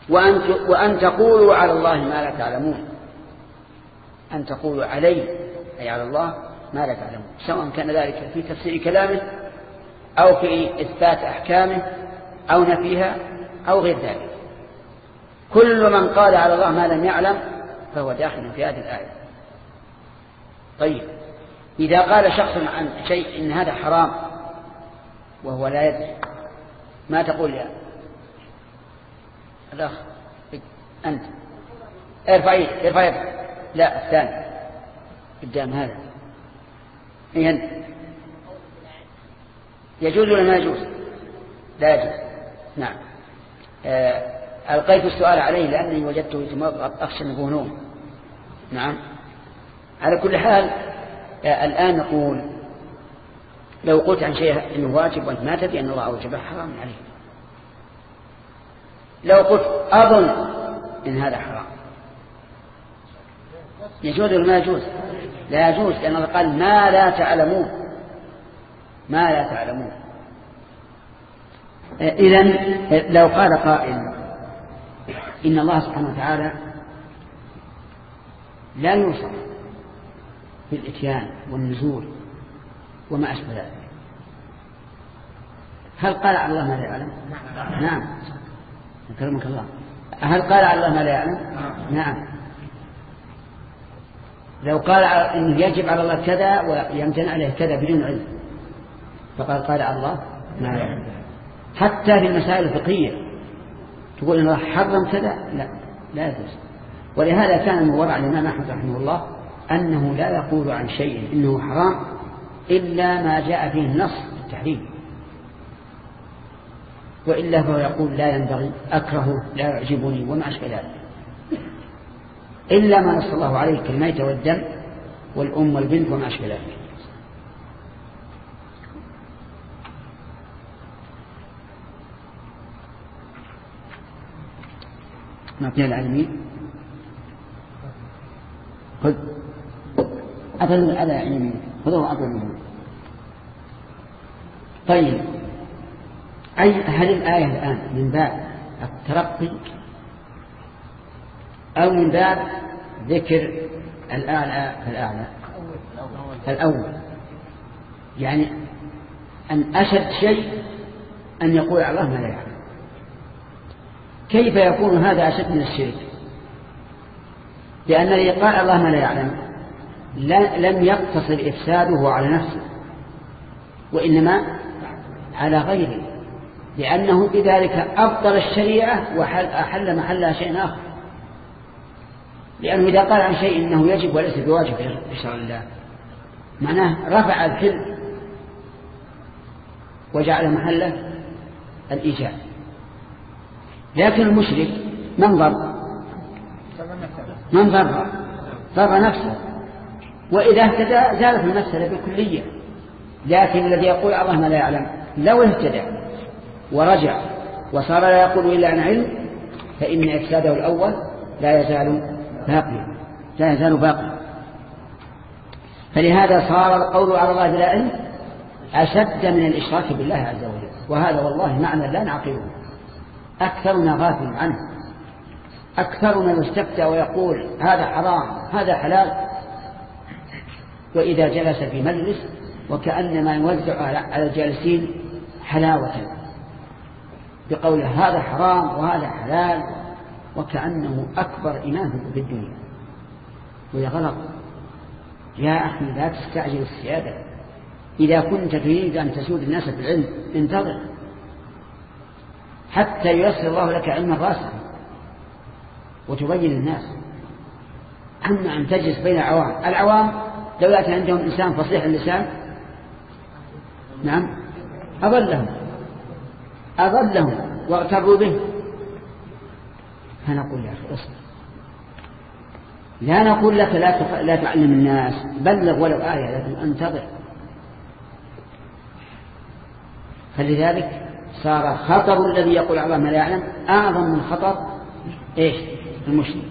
وأن تقولوا على الله ما لا تعلمون. أن تقولوا عليه أي على الله ما لا تعلمون، سواء كان ذلك في تفسير كلامه أو في إثبات أحكامه أو نفيها أو غير ذلك. كل من قال على الله ما لم يعلم فهو داخل في هذه الآية. طيب، إذا قال شخص عن شيء إن هذا حرام وهو لا يدري، ما تقول يا الأخ أنت ارفع يدك؟ لا، الثاني قدام هذا. إيه أنت؟ يجوز ولا ما يجوز؟ لا يجوز. نعم. ألقيت السؤال عليه لأني وجدته أخشى أنه نوم. نعم. على كل حال الآن نقول لو قلت عن شيء إنه واجب وأنت ما تدري أن الله أوجبه حرام عليه. لو قلت أظن إن هذا حرام يجوز ولا ما يجوز؟ لا يجوز، لأن الله قال ما لا تعلمون. ما لا تعلمون. إذن لو قال قائل إن الله سبحانه وتعالى لا يوصف في الإتيان والنزول وما أشبه ذلك، هل قال على الله ما لا يعلم؟ نعم. أكرمك الله. هل قال على الله ما لا يعلم؟ نعم. لو قال إنه يجب على الله كذا ويمتنع عليه كذا بدون علم فقال على الله ما لا يعلم. حتى في المسائل الفقهية تقول إن الله حرم كذا، لا يجوز. ولهذا كان من ورع الإمام أحمد رحمه الله أنه لا يقول عن شيء إنه حرام إلا ما جاء فيه النص بالتحريم، وإلا فهو يقول لا ينبغي، أكره، لا يعجبني وما أشبه ذلك، إلا ما نص الله عليه كالميت والدم والأم والبنت وما أشبه ذلك. نعطيها العلمين. خذ أفضل على علمين، خذوه أفضل منه. طيب، هل الآية الآن من باب الترقي أو من باب ذكر الأعلى فالأعلى؟ الأول، يعني أن أشد شيء أن يقول على الله ما لا يعلم. كيف يكون هذا أشد من الشرك؟ لأن الذي قال الله ما لا يعلم لم يقتصر إفساده على نفسه وإنما على غيره، لأنه بذلك أبطل الشريعة وأحل محلها شيء آخر. لأنه إذا قال عن شيء إنه يجب وليس بواجب في شرع الله معناه رفع الحل وجعل محله الإيجاب. لكن المشرك من ضر نفسه، وإذا اهتدى زالت المسألة بالكلية. لكن الذي يقول الله ما لا يعلم لو اهتدى ورجع وصار لا يقول إلا عن علم فإن إفساده الأول لا يزال باقيا. فلهذا صار القول على الله بلا علم أشد من الإشراك بالله عز وجل، وهذا والله معنى لا نعقله. أكثرنا غافل عنه، أكثرنا يستفتى ويقول هذا حرام هذا حلال، وإذا جلس في مجلس وكأنما يوزع على الجالسين حلاوة بقوله هذا حرام وهذا حلال، وكأنه أكبر إمام في الدنيا. ويا غلط يا أخي، لا تستعجل السيادة. إذا كنت تريد أن تسود الناس بالعلم انتظر حتى ييسر الله لك علما راسخا وتبين الناس. أما أن تجلس بين العوام لو يأتي عندهم إنسان فصيح اللسان نعم أضلهم واغتروا به. فنقول يا أخي اصبر، لا نقول لك لا تعلم الناس، بلغ ولو آية، لكن انتظر. فلذلك صار خطر الذي يقول الله ما لا يعلم أعظم من خطر المشرك.